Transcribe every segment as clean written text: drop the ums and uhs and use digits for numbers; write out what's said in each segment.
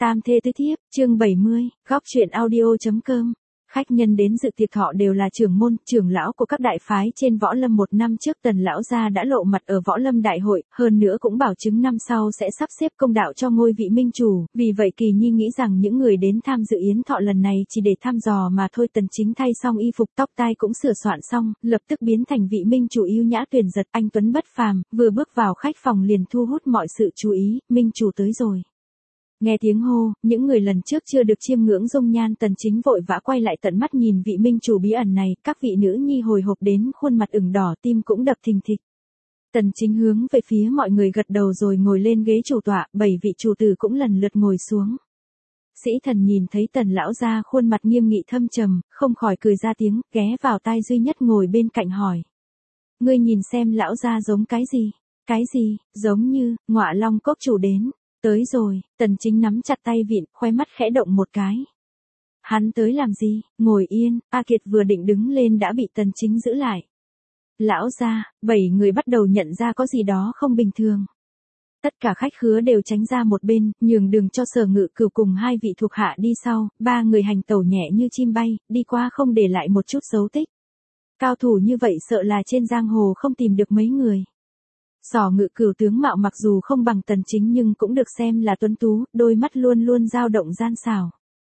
Tam thê tứ thiếp, chương 70, góc truyện audio.com. Khách nhân đến dự tiệc thọ đều là trưởng môn, trưởng lão của các đại phái trên võ lâm. Một năm trước Tần lão gia đã lộ mặt ở võ lâm đại hội, hơn nữa cũng bảo chứng năm sau sẽ sắp xếp công đạo cho ngôi vị minh chủ, vì vậy Kỳ Nhi nghĩ rằng những người đến tham dự yến thọ lần này chỉ để thăm dò mà thôi. Tần Chính thay xong y phục, tóc tai cũng sửa soạn xong, lập tức biến thành vị minh chủ yêu nhã tuyển giật, anh tuấn bất phàm, vừa bước vào khách phòng liền thu hút mọi sự chú ý, minh chủ tới rồi. Nghe tiếng hô, những người lần trước chưa được chiêm ngưỡng dung nhan Tần Chính vội vã quay lại tận mắt nhìn vị minh chủ bí ẩn này, các vị nữ nhi hồi hộp đến khuôn mặt ửng đỏ, tim cũng đập thình thịch. Tần Chính hướng về phía mọi người gật đầu rồi ngồi lên ghế chủ tọa, 7 vị chủ tử cũng lần lượt ngồi xuống. Sĩ Thần nhìn thấy Tần lão gia khuôn mặt nghiêm nghị thâm trầm, không khỏi cười ra tiếng, ghé vào tai Duy Nhất ngồi bên cạnh hỏi: "Ngươi nhìn xem lão gia giống cái gì?" "Cái gì?" "Giống như Ngọa Long Cốc chủ đến." "Tới rồi." Tần Chính nắm chặt tay vịn, khóe mắt khẽ động một cái. Hắn tới làm gì? Ngồi yên. A Kiệt vừa định đứng lên đã bị Tần Chính giữ lại. Lão gia, 7 người bắt đầu nhận ra có gì đó không bình thường. Tất cả khách khứa đều tránh ra một bên, nhường đường cho Sở Ngự Cửu cùng 2 vị thuộc hạ đi sau, 3 người hành tẩu nhẹ như chim bay, đi qua không để lại một chút dấu tích. Cao thủ như vậy sợ là trên giang hồ không tìm được mấy người. Sở Ngự Cửu tướng mạo mặc dù không bằng Tần Chính nhưng cũng được xem là tuấn tú, đôi mắt luôn luôn dao động gian xảo.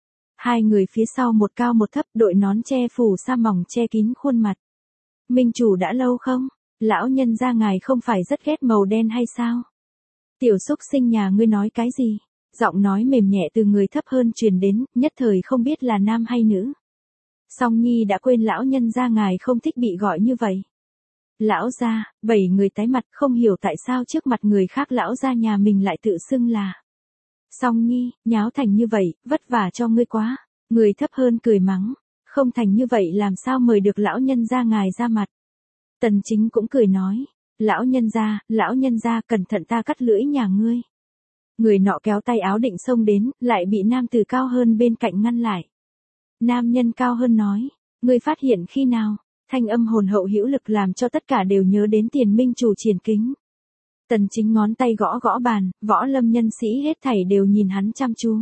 2 người phía sau một cao một thấp, đội nón che phủ sa mỏng che kín khuôn mặt. Minh chủ đã lâu không? Lão nhân gia ngài không phải rất ghét màu đen hay sao? Tiểu xúc sinh nhà ngươi nói cái gì? Giọng nói mềm nhẹ từ người thấp hơn truyền đến, nhất thời không biết là nam hay nữ. Song Nhi đã quên lão nhân gia ngài không thích bị gọi như vậy. Lão gia, 7 người tái mặt, không hiểu tại sao trước mặt người khác lão gia nhà mình lại tự xưng là Song Nhi. Nháo thành như vậy, vất vả cho ngươi quá. Người thấp hơn cười mắng, không thành như vậy làm sao mời được lão nhân gia ngài ra mặt. Tần Chính cũng cười nói, lão nhân gia cẩn thận ta cắt lưỡi nhà ngươi. Người nọ kéo tay áo định xông đến, lại bị nam tử cao hơn bên cạnh ngăn lại. Nam nhân cao hơn nói, ngươi phát hiện khi nào? Thanh âm hồn hậu hữu lực làm cho tất cả đều nhớ đến Tiền minh chủ Triển Kính. Tần Chính ngón tay gõ gõ bàn, võ lâm nhân sĩ hết thảy đều nhìn hắn chăm chú.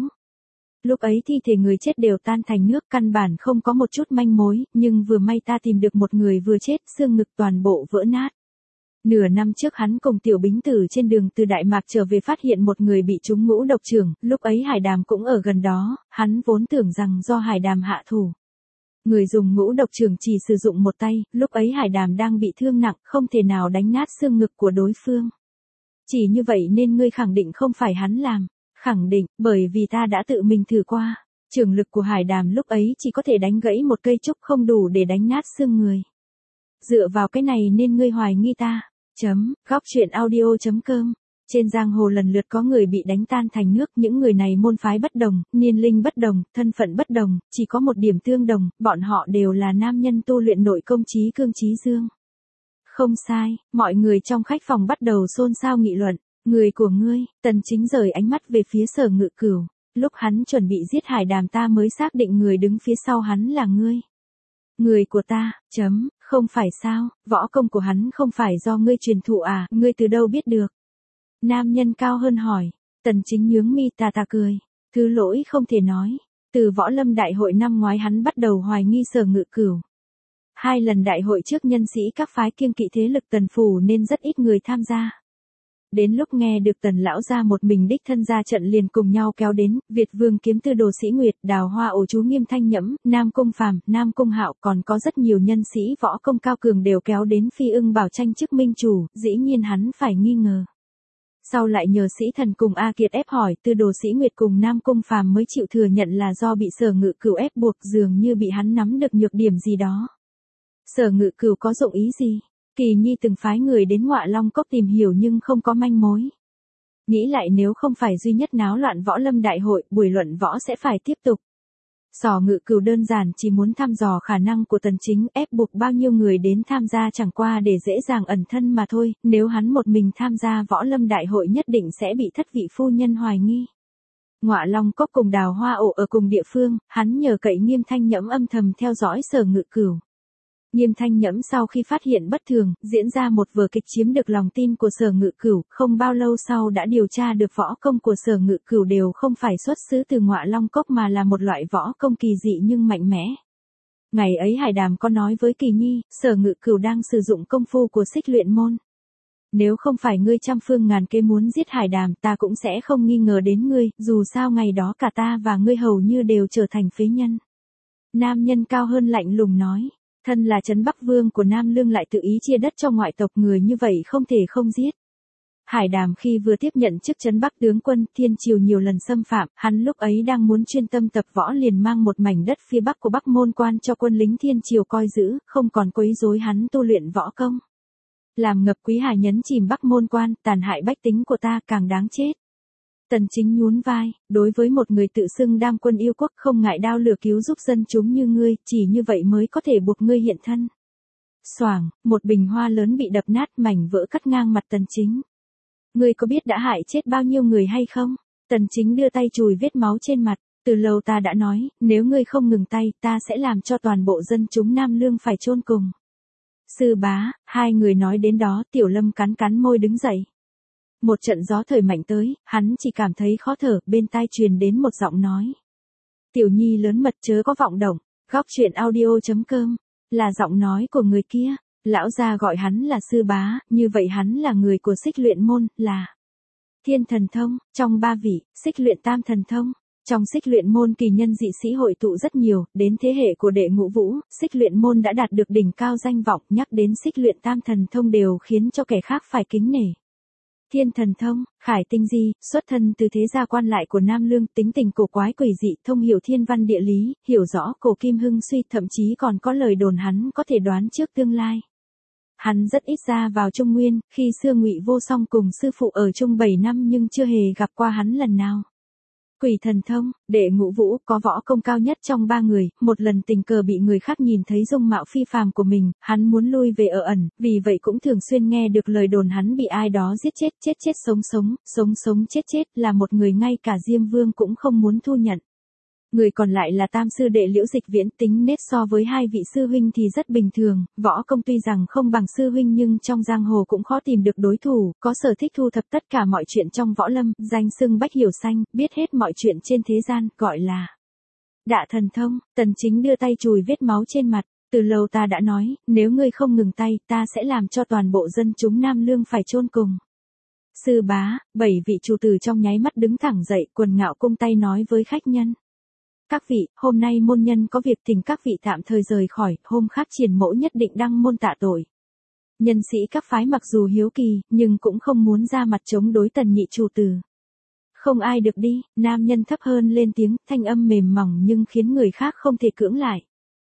Lúc ấy thi thể người chết đều tan thành nước, căn bản không có một chút manh mối, nhưng vừa may ta tìm được một người vừa chết, xương ngực toàn bộ vỡ nát. Nửa năm trước hắn cùng Tiểu Bính Tử trên đường từ Đại Mạc trở về phát hiện một người bị trúng ngũ độc chưởng, lúc ấy Hải Đàm cũng ở gần đó, hắn vốn tưởng rằng do Hải Đàm hạ thủ. Người dùng ngũ độc chưởng chỉ sử dụng một tay, lúc ấy Hải Đàm đang bị thương nặng, không thể nào đánh nát xương ngực của đối phương. Chỉ như vậy nên ngươi khẳng định không phải hắn làm. Khẳng định, bởi vì ta đã tự mình thử qua. Chưởng lực của Hải Đàm lúc ấy chỉ có thể đánh gãy một cây trúc, không đủ để đánh nát xương người. Dựa vào cái này nên ngươi hoài nghi ta. Góc truyện audio.com. Trên giang hồ lần lượt có người bị đánh tan thành nước, những người này môn phái bất đồng, niên linh bất đồng, thân phận bất đồng, chỉ có một điểm tương đồng, bọn họ đều là nam nhân tu luyện nội công chí cương chí dương. Không sai, mọi người trong khách phòng bắt đầu xôn xao nghị luận. Người của ngươi. Tần Chính rời ánh mắt về phía Sở Ngự Cửu. Lúc hắn chuẩn bị giết Hải Đàm ta mới xác định người đứng phía sau hắn là ngươi. Người của ta. Không phải sao, võ công của hắn không phải do ngươi truyền thụ à, ngươi từ đâu biết được? Nam nhân cao hơn hỏi. Tần Chính nhướng mi tà cười. Thứ lỗi không thể nói. Từ võ lâm đại hội năm ngoái hắn bắt đầu hoài nghi Sở Ngự Cửu. 2 lần đại hội trước nhân sĩ các phái kiêng kỵ thế lực Tần phủ nên rất ít người tham gia. Đến lúc nghe được Tần lão gia một mình đích thân ra trận liền cùng nhau kéo đến, Việt Vương Kiếm Tư Đồ Sĩ Nguyệt, Đào Hoa Ổ Chú Nghiêm Thanh Nhẫm, Nam Cung Phàm, Nam Cung Hạo, còn có rất nhiều nhân sĩ võ công cao cường đều kéo đến Phi Ưng bảo tranh chức minh chủ, dĩ nhiên hắn phải nghi ngờ. Sau lại nhờ Sĩ Thần cùng A Kiệt ép hỏi, Tư Đồ Sĩ Nguyệt cùng Nam Cung Phàm mới chịu thừa nhận là do bị Sở Ngự Cửu ép buộc, dường như bị hắn nắm được nhược điểm gì đó. Sở Ngự Cửu có dụng ý gì? Kỳ Nhi từng phái người đến Ngọa Long Cốc tìm hiểu nhưng không có manh mối. Nghĩ lại nếu không phải Duy Nhất náo loạn võ lâm đại hội, buổi luận võ sẽ phải tiếp tục. Sở Ngự Cửu đơn giản chỉ muốn thăm dò khả năng của Tần Chính, ép buộc bao nhiêu người đến tham gia chẳng qua để dễ dàng ẩn thân mà thôi, nếu hắn một mình tham gia võ lâm đại hội nhất định sẽ bị thất vị phu nhân hoài nghi. Ngọa Long Cốc cùng Đào Hoa Ổ ở cùng địa phương, hắn nhờ cậy Nghiêm Thanh Nhẫm âm thầm theo dõi Sở Ngự Cửu. Nghiêm Thanh Nhẫm sau khi phát hiện bất thường, diễn ra một vở kịch chiếm được lòng tin của Sở Ngự Cửu, không bao lâu sau đã điều tra được võ công của Sở Ngự Cửu đều không phải xuất xứ từ Ngọa Long Cốc mà là một loại võ công kỳ dị nhưng mạnh mẽ. Ngày ấy Hải Đàm có nói với Kỳ Nhi, Sở Ngự Cửu đang sử dụng công phu của Xích Luyện môn. Nếu không phải ngươi trăm phương ngàn kế muốn giết Hải Đàm, ta cũng sẽ không nghi ngờ đến ngươi, dù sao ngày đó cả ta và ngươi hầu như đều trở thành phế nhân. Nam nhân cao hơn lạnh lùng nói, thân là trấn Bắc Vương của Nam Lương lại tự ý chia đất cho ngoại tộc, người như vậy không thể không giết. Hải Đàm khi vừa tiếp nhận chức trấn Bắc tướng quân, thiên triều nhiều lần xâm phạm, hắn lúc ấy đang muốn chuyên tâm tập võ liền mang một mảnh đất phía bắc của Bắc Môn Quan cho quân lính thiên triều coi giữ, không còn quấy rối hắn tu luyện võ công. Làm ngập Quý Hà nhấn chìm Bắc Môn Quan, tàn hại bách tính của ta càng đáng chết. Tần Chính nhún vai, đối với một người tự xưng đam quân yêu quốc không ngại đao lửa cứu giúp dân chúng như ngươi, chỉ như vậy mới có thể buộc ngươi hiện thân. Xoảng, một bình hoa lớn bị đập nát, mảnh vỡ cắt ngang mặt Tần Chính. Ngươi có biết đã hại chết bao nhiêu người hay không? Tần Chính đưa tay chùi vết máu trên mặt, từ lâu ta đã nói, nếu ngươi không ngừng tay, ta sẽ làm cho toàn bộ dân chúng Nam Lương phải chôn cùng. Sư bá, hai người nói đến đó, Tiểu Lâm cắn cắn môi đứng dậy. Một trận gió thời mạnh tới, hắn chỉ cảm thấy khó thở, bên tai truyền đến một giọng nói. Tiểu Nhi lớn mật chớ có vọng động, góc truyện audio.com, là giọng nói của người kia, lão gia gọi hắn là sư bá, như vậy hắn là người của Xích Luyện môn, là Thiên Thần Thông, trong ba vị, Xích Luyện Tam Thần Thông. Trong Xích Luyện môn kỳ nhân dị sĩ hội tụ rất nhiều, đến thế hệ của Đệ Ngũ Vũ, Xích Luyện môn đã đạt được đỉnh cao danh vọng, nhắc đến Xích Luyện Tam Thần Thông đều khiến cho kẻ khác phải kính nể. Thiên Thần Thông, Khải Tinh Di, xuất thân từ thế gia quan lại của Nam Lương, tính tình cổ quái quỷ dị, thông hiểu thiên văn địa lý, hiểu rõ cổ kim hưng suy, thậm chí còn có lời đồn hắn có thể đoán trước tương lai. Hắn rất ít ra vào Trung Nguyên, khi xưa Ngụy Vô Song cùng sư phụ ở chung 7 năm nhưng chưa hề gặp qua hắn lần nào. Quỷ Thần Thông, Đệ Ngũ Vũ có võ công cao nhất trong ba người, một lần tình cờ bị người khác nhìn thấy dung mạo phi phàm của mình, hắn muốn lui về ở ẩn, vì vậy cũng thường xuyên nghe được lời đồn hắn bị ai đó giết chết, chết sống chết, là một người ngay cả Diêm Vương cũng không muốn thu nhận. Người còn lại là tam sư đệ Liễu Dịch Viễn, tính nết so với hai vị sư huynh thì rất bình thường, võ công tuy rằng không bằng sư huynh nhưng trong giang hồ cũng khó tìm được đối thủ, có sở thích thu thập tất cả mọi chuyện trong võ lâm, danh xưng Bách Hiểu Xanh, biết hết mọi chuyện trên thế gian, gọi là Đạ Thần Thông. Tần Chính đưa tay chùi vết máu trên mặt, từ lâu ta đã nói, nếu ngươi không ngừng tay, ta sẽ làm cho toàn bộ dân chúng Nam Lương phải chôn cùng. Sư bá, 7 vị chủ tử trong nháy mắt đứng thẳng dậy, quần ngạo cung tay nói với khách nhân. Các vị, hôm nay môn nhân có việc thỉnh các vị tạm thời rời khỏi, hôm khác Triển Mỗ nhất định đăng môn tạ tội. Nhân sĩ các phái mặc dù hiếu kỳ, nhưng cũng không muốn ra mặt chống đối Tần nhị chủ tử. Không ai được đi, nam nhân thấp hơn lên tiếng, thanh âm mềm mỏng nhưng khiến người khác không thể cưỡng lại.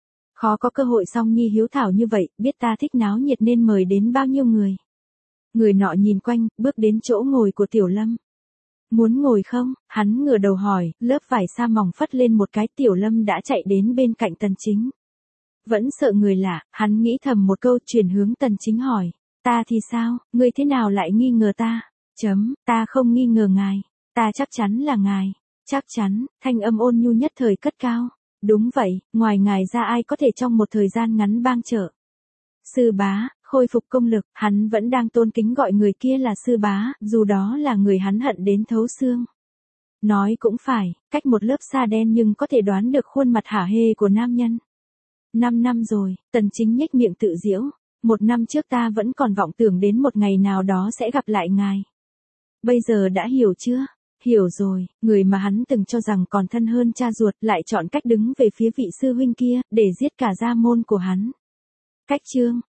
Khó có cơ hội song nhi hiếu thảo như vậy, biết ta thích náo nhiệt nên mời đến bao nhiêu người. Người nọ nhìn quanh, bước đến chỗ ngồi của Tiểu Lâm. Muốn ngồi không? Hắn ngửa đầu hỏi, lớp vải sa mỏng phất lên một cái, Tiểu Lâm đã chạy đến bên cạnh Tần Chính. Vẫn sợ người lạ, hắn nghĩ thầm một câu, chuyển hướng Tần Chính hỏi, ta thì sao, ngươi thế nào lại nghi ngờ ta? Ta không nghi ngờ ngài, ta chắc chắn là ngài. Chắc chắn, thanh âm ôn nhu nhất thời cất cao. Đúng vậy, ngoài ngài ra ai có thể trong một thời gian ngắn bang trợ. Sư bá, khôi phục công lực, hắn vẫn đang tôn kính gọi người kia là sư bá, dù đó là người hắn hận đến thấu xương. Nói cũng phải, cách một lớp sa đen nhưng có thể đoán được khuôn mặt hả hê của nam nhân. 5 năm rồi, Tần Chính nhếch miệng tự giễu. 1 năm trước ta vẫn còn vọng tưởng đến một ngày nào đó sẽ gặp lại ngài. Bây giờ đã hiểu chưa? Hiểu rồi, người mà hắn từng cho rằng còn thân hơn cha ruột lại chọn cách đứng về phía vị sư huynh kia, để giết cả gia môn của hắn. Cách chương,